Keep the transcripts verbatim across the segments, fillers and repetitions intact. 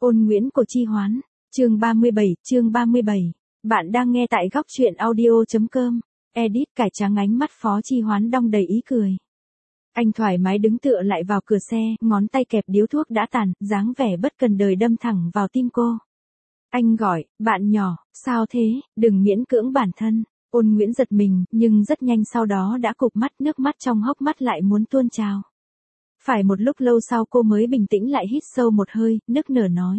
Ôn Nguyễn của Chi Hoán, chương ba mươi bảy, chương ba mươi bảy. Bạn đang nghe tại góc truyện audio.com. Edit cải trắng ánh mắt Phó Chi Hoán đong đầy ý cười. Anh thoải mái đứng tựa lại vào cửa xe, ngón tay kẹp điếu thuốc đã tàn, dáng vẻ bất cần đời đâm thẳng vào tim cô. Anh gọi, bạn nhỏ, sao thế, đừng miễn cưỡng bản thân. Ôn Nguyễn giật mình, nhưng rất nhanh sau đó đã cụp mắt, nước mắt trong hốc mắt lại muốn tuôn trào. Phải một lúc lâu sau cô mới bình tĩnh lại, hít sâu một hơi, nức nở nói.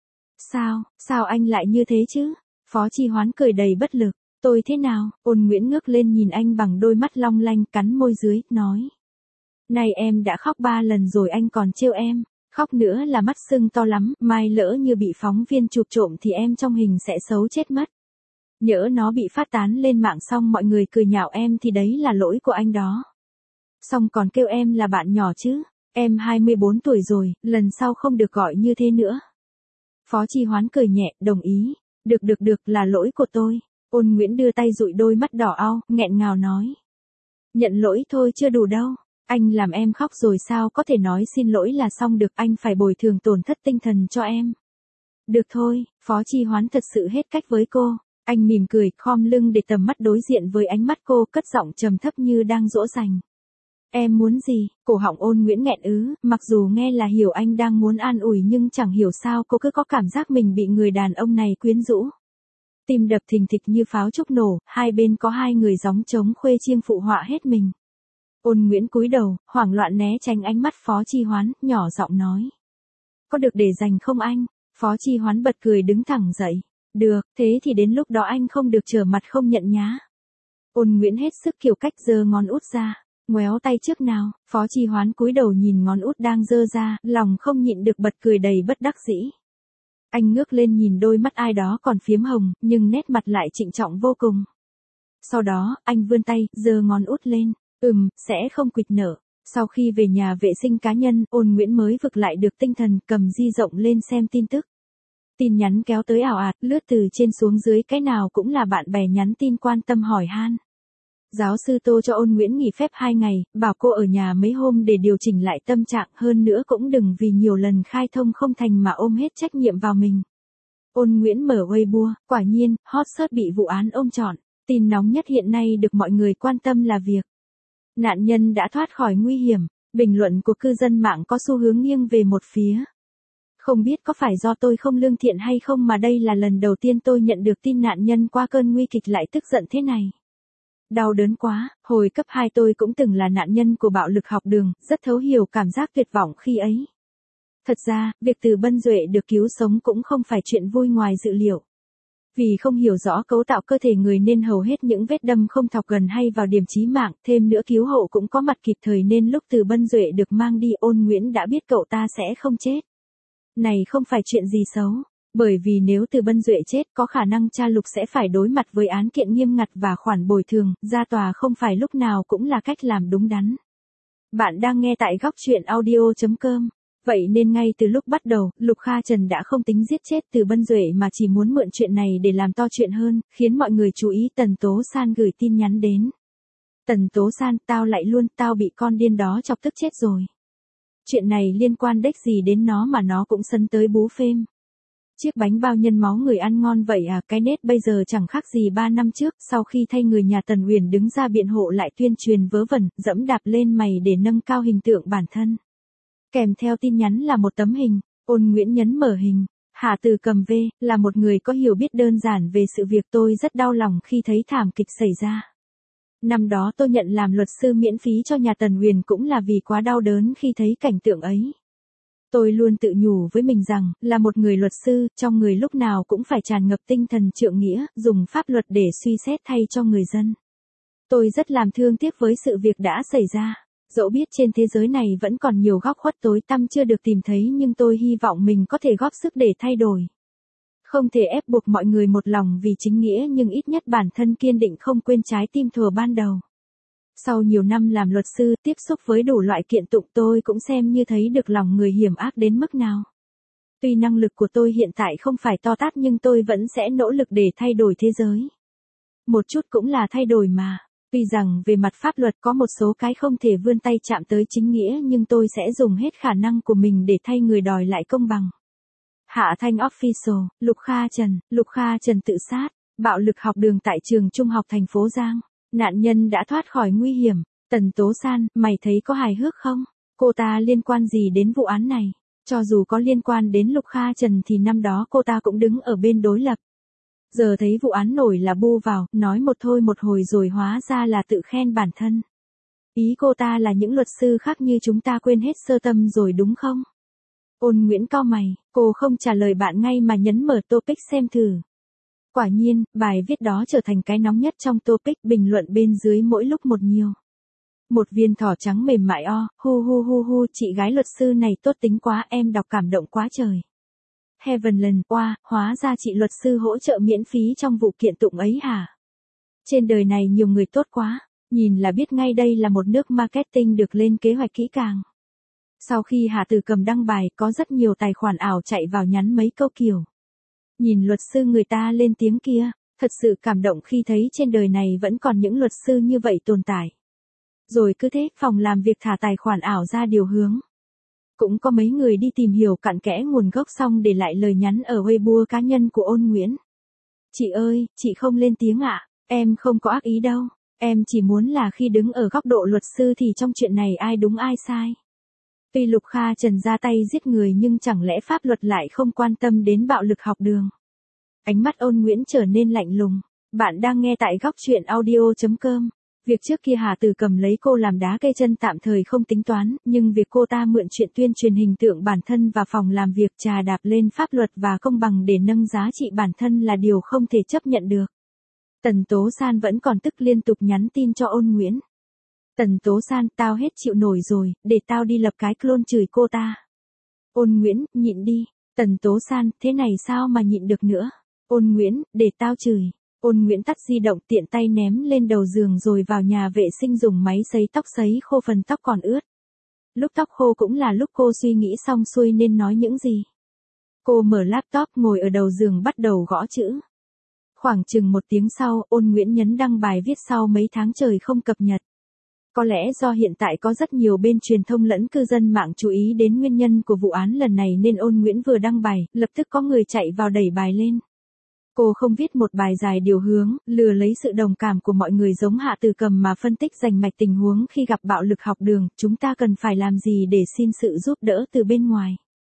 Sao, sao anh lại như thế chứ? Phó Chi Hoán cười đầy bất lực. Tôi thế nào? Ôn Nguyễn ngước lên nhìn anh bằng đôi mắt long lanh, cắn môi dưới, nói. Này em đã khóc ba lần rồi anh còn trêu em. Khóc nữa là mắt sưng to lắm, mai lỡ như bị phóng viên chụp trộm thì em trong hình sẽ xấu chết mất. Nhỡ nó bị phát tán lên mạng xong mọi người cười nhạo em thì đấy là lỗi của anh đó. Xong còn kêu em là bạn nhỏ chứ. Em hai mươi bốn tuổi rồi, lần sau không được gọi như thế nữa. Phó Chi Hoán cười nhẹ, đồng ý. Được được được, là lỗi của tôi. Ôn Nguyễn đưa tay dụi đôi mắt đỏ au, nghẹn ngào nói. Nhận lỗi thôi chưa đủ đâu. Anh làm em khóc rồi sao có thể nói xin lỗi là xong được, anh phải bồi thường tổn thất tinh thần cho em. Được thôi, Phó Chi Hoán thật sự hết cách với cô. Anh mỉm cười, khom lưng để tầm mắt đối diện với ánh mắt cô, cất giọng trầm thấp như đang dỗ dành. Em muốn gì? Cổ họng Ôn Nguyễn nghẹn ứ, mặc dù nghe là hiểu anh đang muốn an ủi nhưng chẳng hiểu sao cô cứ có cảm giác mình bị người đàn ông này quyến rũ. Tim đập thình thịch như pháo trúc nổ, hai bên có hai người gióng trống khuê chiêng phụ họa hết mình. Ôn Nguyễn cúi đầu, hoảng loạn né tránh ánh mắt Phó Chi Hoán, nhỏ giọng nói. Có được để dành không anh? Phó Chi Hoán bật cười đứng thẳng dậy. Được, thế thì đến lúc đó anh không được trở mặt không nhận nhá. Ôn Nguyễn hết sức kiều cách giơ ngón út ra. Ngoéo tay trước nào, Phó Chi Hoán cúi đầu nhìn ngón út đang giơ ra, lòng không nhịn được bật cười đầy bất đắc dĩ. Anh ngước lên nhìn đôi mắt ai đó còn phiếm hồng, nhưng nét mặt lại trịnh trọng vô cùng. Sau đó, anh vươn tay, giơ ngón út lên, ừm, sẽ không quỵt nở. Sau khi về nhà vệ sinh cá nhân, Ôn Nguyễn mới vực lại được tinh thần, cầm di động lên xem tin tức. Tin nhắn kéo tới ào ạt, lướt từ trên xuống dưới, cái nào cũng là bạn bè nhắn tin quan tâm hỏi han. Giáo sư Tô cho Ôn Nguyễn nghỉ phép hai ngày, bảo cô ở nhà mấy hôm để điều chỉnh lại tâm trạng, hơn nữa cũng đừng vì nhiều lần khai thông không thành mà ôm hết trách nhiệm vào mình. Ôn Nguyễn mở Weibo, quả nhiên, hot search bị vụ án ôm trọn. Tin nóng nhất hiện nay được mọi người quan tâm là việc nạn nhân đã thoát khỏi nguy hiểm. Bình luận của cư dân mạng có xu hướng nghiêng về một phía. Không biết có phải do tôi không lương thiện hay không mà đây là lần đầu tiên tôi nhận được tin nạn nhân qua cơn nguy kịch lại tức giận thế này. Đau đớn quá, hồi cấp hai tôi cũng từng là nạn nhân của bạo lực học đường, rất thấu hiểu cảm giác tuyệt vọng khi ấy. Thật ra, việc Từ Bân Duệ được cứu sống cũng không phải chuyện vui ngoài dự liệu. Vì không hiểu rõ cấu tạo cơ thể người nên hầu hết những vết đâm không thọc gần hay vào điểm chí mạng, thêm nữa cứu hộ cũng có mặt kịp thời nên lúc Từ Bân Duệ được mang đi, Ôn Nguyễn đã biết cậu ta sẽ không chết. Này không phải chuyện gì xấu. Bởi vì nếu Từ Bân Duệ chết có khả năng cha Lục sẽ phải đối mặt với án kiện nghiêm ngặt và khoản bồi thường, ra tòa không phải lúc nào cũng là cách làm đúng đắn. Bạn đang nghe tại góc truyện audio.com. Vậy nên ngay từ lúc bắt đầu, Lục Kha Trần đã không tính giết chết Từ Bân Duệ mà chỉ muốn mượn chuyện này để làm to chuyện hơn, khiến mọi người chú ý. Tần Tố San gửi tin nhắn đến. Tần Tố San, tao lại luôn, tao bị con điên đó chọc tức chết rồi. Chuyện này liên quan đếch gì đến nó mà nó cũng sấn tới bú phêm. Chiếc bánh bao nhân máu người ăn ngon vậy à, cái nết bây giờ chẳng khác gì ba năm trước, sau khi thay người nhà Tần Uyển đứng ra biện hộ lại tuyên truyền vớ vẩn, dẫm đạp lên mày để nâng cao hình tượng bản thân. Kèm theo tin nhắn là một tấm hình, Ôn Nguyễn nhấn mở hình. Hà Từ Cầm V, là một người có hiểu biết đơn giản về sự việc, tôi rất đau lòng khi thấy thảm kịch xảy ra. Năm đó tôi nhận làm luật sư miễn phí cho nhà Tần Uyển cũng là vì quá đau đớn khi thấy cảnh tượng ấy. Tôi luôn tự nhủ với mình rằng, là một người luật sư, trong người lúc nào cũng phải tràn ngập tinh thần trượng nghĩa, dùng pháp luật để suy xét thay cho người dân. Tôi rất làm thương tiếc với sự việc đã xảy ra. Dẫu biết trên thế giới này vẫn còn nhiều góc khuất tối tăm chưa được tìm thấy nhưng tôi hy vọng mình có thể góp sức để thay đổi. Không thể ép buộc mọi người một lòng vì chính nghĩa nhưng ít nhất bản thân kiên định không quên trái tim thuở ban đầu. Sau nhiều năm làm luật sư, tiếp xúc với đủ loại kiện tụng, tôi cũng xem như thấy được lòng người hiểm ác đến mức nào. Tuy năng lực của tôi hiện tại không phải to tát nhưng tôi vẫn sẽ nỗ lực để thay đổi thế giới. Một chút cũng là thay đổi mà. Tuy rằng về mặt pháp luật có một số cái không thể vươn tay chạm tới chính nghĩa nhưng tôi sẽ dùng hết khả năng của mình để thay người đòi lại công bằng. Hạ Thanh Official, Lục Kha Trần, Lục Kha Trần tự sát, bạo lực học đường tại trường trung học thành phố Giang. Nạn nhân đã thoát khỏi nguy hiểm. Tần Tố San, mày thấy có hài hước không? Cô ta liên quan gì đến vụ án này? Cho dù có liên quan đến Lục Kha Trần thì năm đó cô ta cũng đứng ở bên đối lập. Giờ thấy vụ án nổi là bu vào, nói một thôi một hồi rồi hóa ra là tự khen bản thân. Ý cô ta là những luật sư khác như chúng ta quên hết sơ tâm rồi đúng không? Ôn Nguyễn cau mày, cô không trả lời bạn ngay mà nhấn mở topic xem thử. Quả nhiên, bài viết đó trở thành cái nóng nhất trong topic, bình luận bên dưới mỗi lúc một nhiều. Một viên thỏ trắng mềm mại o, hu hu hu hu, chị gái luật sư này tốt tính quá, em đọc cảm động quá trời. Heavenland, oa, hóa ra chị luật sư hỗ trợ miễn phí trong vụ kiện tụng ấy hả? Trên đời này nhiều người tốt quá, nhìn là biết ngay đây là một nước marketing được lên kế hoạch kỹ càng. Sau khi Hà Từ Cầm đăng bài, có rất nhiều tài khoản ảo chạy vào nhắn mấy câu kiểu. Nhìn luật sư người ta lên tiếng kia, thật sự cảm động khi thấy trên đời này vẫn còn những luật sư như vậy tồn tại. Rồi cứ thế, phòng làm việc thả tài khoản ảo ra điều hướng. Cũng có mấy người đi tìm hiểu cặn kẽ nguồn gốc xong để lại lời nhắn ở Weibo cá nhân của Ôn Nguyễn. Chị ơi, chị không lên tiếng ạ, à? Em không có ác ý đâu. Em chỉ muốn là khi đứng ở góc độ luật sư thì trong chuyện này ai đúng ai sai. Tuy Lục Kha Trần ra tay giết người nhưng chẳng lẽ pháp luật lại không quan tâm đến bạo lực học đường. Ánh mắt Ôn Nguyễn trở nên lạnh lùng. Bạn đang nghe tại góc truyện audio chấm com. Việc trước kia Hà Từ Cầm lấy cô làm đá cây chân tạm thời không tính toán, nhưng việc cô ta mượn chuyện tuyên truyền hình tượng bản thân và phòng làm việc trà đạp lên pháp luật và công bằng để nâng giá trị bản thân là điều không thể chấp nhận được. Tần Tố San vẫn còn tức liên tục nhắn tin cho Ôn Nguyễn. Tần Tố San, tao hết chịu nổi rồi, để tao đi lập cái clone chửi cô ta. Ôn Nguyễn, nhịn đi. Tần Tố San, thế này sao mà nhịn được nữa? Ôn Nguyễn, để tao chửi. Ôn Nguyễn tắt di động tiện tay ném lên đầu giường rồi vào nhà vệ sinh dùng máy sấy tóc sấy khô phần tóc còn ướt. Lúc tóc khô cũng là lúc cô suy nghĩ xong xuôi nên nói những gì. Cô mở laptop ngồi ở đầu giường bắt đầu gõ chữ. Khoảng chừng một tiếng sau, Ôn Nguyễn nhấn đăng bài viết sau mấy tháng trời không cập nhật. Có lẽ do hiện tại có rất nhiều bên truyền thông lẫn cư dân mạng chú ý đến nguyên nhân của vụ án lần này nên Ôn Nguyễn vừa đăng bài, lập tức có người chạy vào đẩy bài lên. Cô không viết một bài dài điều hướng, lừa lấy sự đồng cảm của mọi người giống Hạ Từ Cầm mà phân tích rành mạch tình huống khi gặp bạo lực học đường, chúng ta cần phải làm gì để xin sự giúp đỡ từ bên ngoài.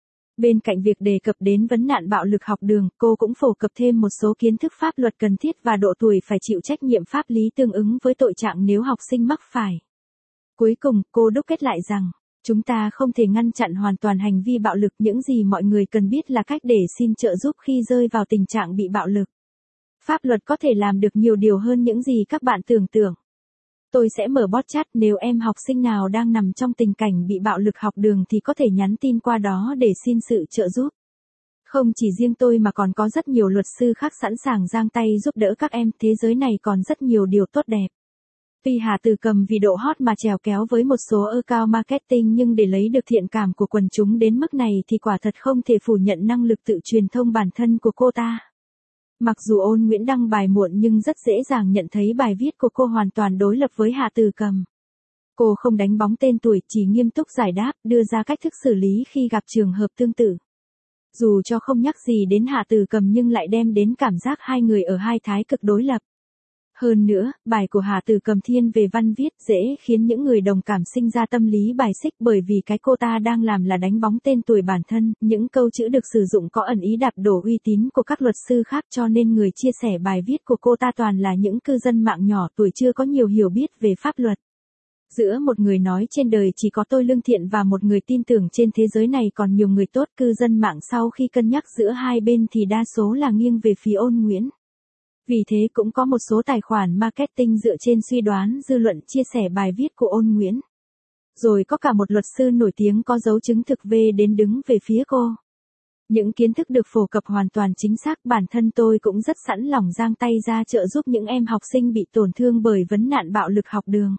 Bên cạnh việc đề cập đến vấn nạn bạo lực học đường, cô cũng phổ cập thêm một số kiến thức pháp luật cần thiết và độ tuổi phải chịu trách nhiệm pháp lý tương ứng với tội trạng nếu học sinh mắc phải. Cuối cùng, cô đúc kết lại rằng, chúng ta không thể ngăn chặn hoàn toàn hành vi bạo lực, những gì mọi người cần biết là cách để xin trợ giúp khi rơi vào tình trạng bị bạo lực. Pháp luật có thể làm được nhiều điều hơn những gì các bạn tưởng tượng. Tôi sẽ mở bot chat, nếu em học sinh nào đang nằm trong tình cảnh bị bạo lực học đường thì có thể nhắn tin qua đó để xin sự trợ giúp. Không chỉ riêng tôi mà còn có rất nhiều luật sư khác sẵn sàng giang tay giúp đỡ các em, thế giới này còn rất nhiều điều tốt đẹp. Tuy Hà Từ Cầm vì độ hot mà trèo kéo với một số account marketing nhưng để lấy được thiện cảm của quần chúng đến mức này thì quả thật không thể phủ nhận năng lực tự truyền thông bản thân của cô ta. Mặc dù Ôn Nguyễn đăng bài muộn nhưng rất dễ dàng nhận thấy bài viết của cô hoàn toàn đối lập với Hà Từ Cầm. Cô không đánh bóng tên tuổi, chỉ nghiêm túc giải đáp, đưa ra cách thức xử lý khi gặp trường hợp tương tự. Dù cho không nhắc gì đến Hà Từ Cầm nhưng lại đem đến cảm giác hai người ở hai thái cực đối lập. Hơn nữa, bài của Hà Từ Cầm thiên về văn viết dễ khiến những người đồng cảm sinh ra tâm lý bài xích bởi vì cái cô ta đang làm là đánh bóng tên tuổi bản thân, những câu chữ được sử dụng có ẩn ý đạp đổ uy tín của các luật sư khác cho nên người chia sẻ bài viết của cô ta toàn là những cư dân mạng nhỏ tuổi chưa có nhiều hiểu biết về pháp luật. Giữa một người nói trên đời chỉ có tôi lương thiện và một người tin tưởng trên thế giới này còn nhiều người tốt, cư dân mạng sau khi cân nhắc giữa hai bên thì đa số là nghiêng về phía Ôn Nguyễn. Vì thế cũng có một số tài khoản marketing dựa trên suy đoán dư luận chia sẻ bài viết của Ôn Nguyễn. Rồi có cả một luật sư nổi tiếng có dấu chứng thực về đến đứng về phía cô. Những kiến thức được phổ cập hoàn toàn chính xác, bản thân tôi cũng rất sẵn lòng giang tay ra trợ giúp những em học sinh bị tổn thương bởi vấn nạn bạo lực học đường.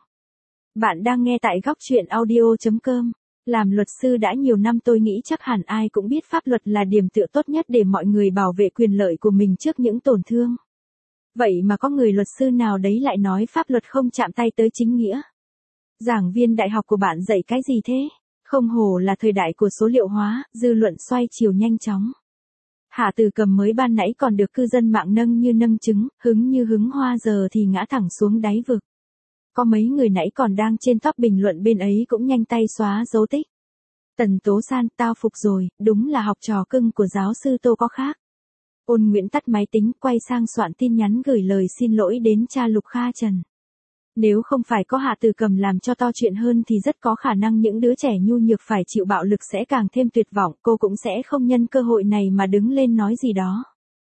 Bạn đang nghe tại góc truyện audio chấm com. Làm luật sư đã nhiều năm tôi nghĩ chắc hẳn ai cũng biết pháp luật là điểm tựa tốt nhất để mọi người bảo vệ quyền lợi của mình trước những tổn thương. Vậy mà có người luật sư nào đấy lại nói pháp luật không chạm tay tới chính nghĩa. Giảng viên đại học của bạn dạy cái gì thế? Không hổ là thời đại của số liệu hóa, dư luận xoay chiều nhanh chóng. Hạ Từ Cầm mới ban nãy còn được cư dân mạng nâng như nâng trứng, hứng như hứng hoa, giờ thì ngã thẳng xuống đáy vực. Có mấy người nãy còn đang trên top bình luận bên ấy cũng nhanh tay xóa dấu tích. Tần Tố San, tao phục rồi, đúng là học trò cưng của giáo sư Tô có khác. Ôn Nguyễn tắt máy tính, quay sang soạn tin nhắn gửi lời xin lỗi đến cha Lục Kha Trần. Nếu không phải có Hạ Từ Cầm làm cho to chuyện hơn thì rất có khả năng những đứa trẻ nhu nhược phải chịu bạo lực sẽ càng thêm tuyệt vọng, cô cũng sẽ không nhân cơ hội này mà đứng lên nói gì đó.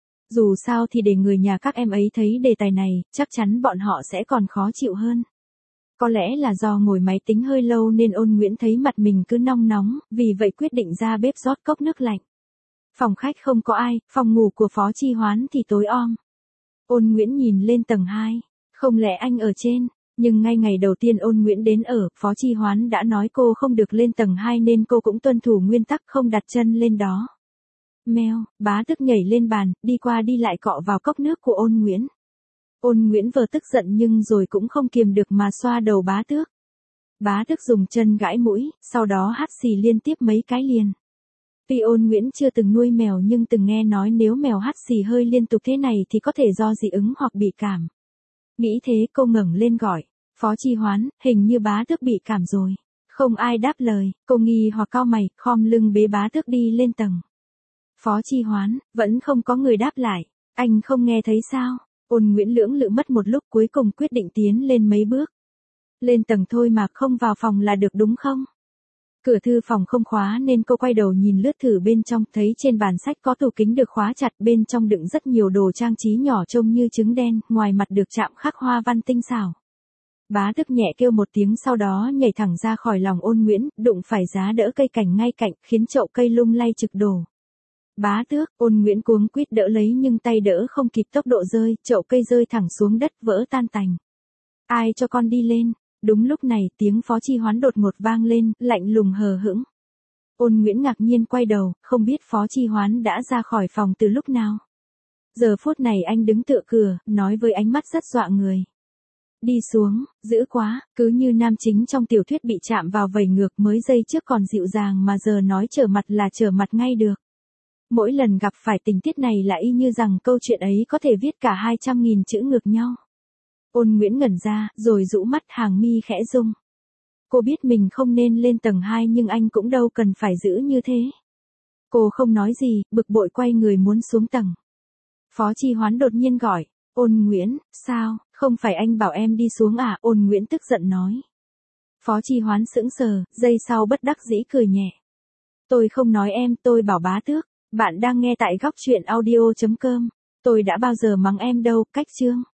Dù sao thì để người nhà các em ấy thấy đề tài này, chắc chắn bọn họ sẽ còn khó chịu hơn. Có lẽ là do ngồi máy tính hơi lâu nên Ôn Nguyễn thấy mặt mình cứ nong nóng, vì vậy quyết định ra bếp rót cốc nước lạnh. Phòng khách không có ai, phòng ngủ của Phó Chi Hoán thì tối om. Ôn Nguyễn nhìn lên tầng hai, không lẽ anh ở trên, nhưng ngay ngày đầu tiên Ôn Nguyễn đến ở, Phó Chi Hoán đã nói cô không được lên tầng hai nên cô cũng tuân thủ nguyên tắc không đặt chân lên đó. Mèo, Bá Tước nhảy lên bàn, đi qua đi lại cọ vào cốc nước của Ôn Nguyễn. Ôn Nguyễn vừa tức giận nhưng rồi cũng không kiềm được mà xoa đầu Bá Tước. Bá Tước dùng chân gãi mũi, sau đó hắt xì liên tiếp mấy cái liền. Tuy Ôn Nguyễn chưa từng nuôi mèo nhưng từng nghe nói nếu mèo hắt xì hơi liên tục thế này thì có thể do dị ứng hoặc bị cảm. Nghĩ thế cô ngẩng lên gọi, Phó Chi Hoán, hình như Bá Tước bị cảm rồi. Không ai đáp lời, cô nghi hoặc cau mày, khom lưng bế Bá Tước đi lên tầng. Phó Chi Hoán, vẫn không có người đáp lại, anh không nghe thấy sao? Ôn Nguyễn lưỡng lự mất một lúc cuối cùng quyết định tiến lên mấy bước. Lên tầng thôi mà không vào phòng là được đúng không? Cửa thư phòng không khóa nên cô quay đầu nhìn lướt thử bên trong, thấy trên bàn sách có tủ kính được khóa chặt, bên trong đựng rất nhiều đồ trang trí nhỏ trông như trứng đen, ngoài mặt được chạm khắc hoa văn tinh xảo. Bá Tước nhẹ kêu một tiếng sau đó nhảy thẳng ra khỏi lòng Ôn Nguyễn, đụng phải giá đỡ cây cảnh ngay cạnh, khiến chậu cây lung lay trực đổ. Bá Tước, Ôn Nguyễn cuống quýt đỡ lấy nhưng tay đỡ không kịp tốc độ rơi, chậu cây rơi thẳng xuống đất vỡ tan tành. Ai cho con đi lên? Đúng lúc này tiếng Phó Chi Hoán đột ngột vang lên, lạnh lùng hờ hững. Ôn Nguyễn ngạc nhiên quay đầu, không biết Phó Chi Hoán đã ra khỏi phòng từ lúc nào. Giờ phút này anh đứng tựa cửa, nói với ánh mắt rất dọa người. Đi xuống, dữ quá, cứ như nam chính trong tiểu thuyết bị chạm vào vẩy ngược, mới giây trước còn dịu dàng mà giờ nói trở mặt là trở mặt ngay được. Mỗi lần gặp phải tình tiết này là y như rằng câu chuyện ấy có thể viết cả hai trăm nghìn chữ ngược nhau. Ôn Nguyễn ngẩn ra, rồi rũ mắt, hàng mi khẽ rung. Cô biết mình không nên lên tầng hai nhưng anh cũng đâu cần phải giữ như thế. Cô không nói gì, bực bội quay người muốn xuống tầng. Phó Chi Hoán đột nhiên gọi, Ôn Nguyễn, sao, không phải anh bảo em đi xuống à? Ôn Nguyễn tức giận nói. Phó Chi Hoán sững sờ, giây sau bất đắc dĩ cười nhẹ. Tôi không nói em, tôi bảo Bá Tước. Bạn đang nghe tại góc truyện audio chấm com. Tôi đã bao giờ mắng em đâu, cách chương.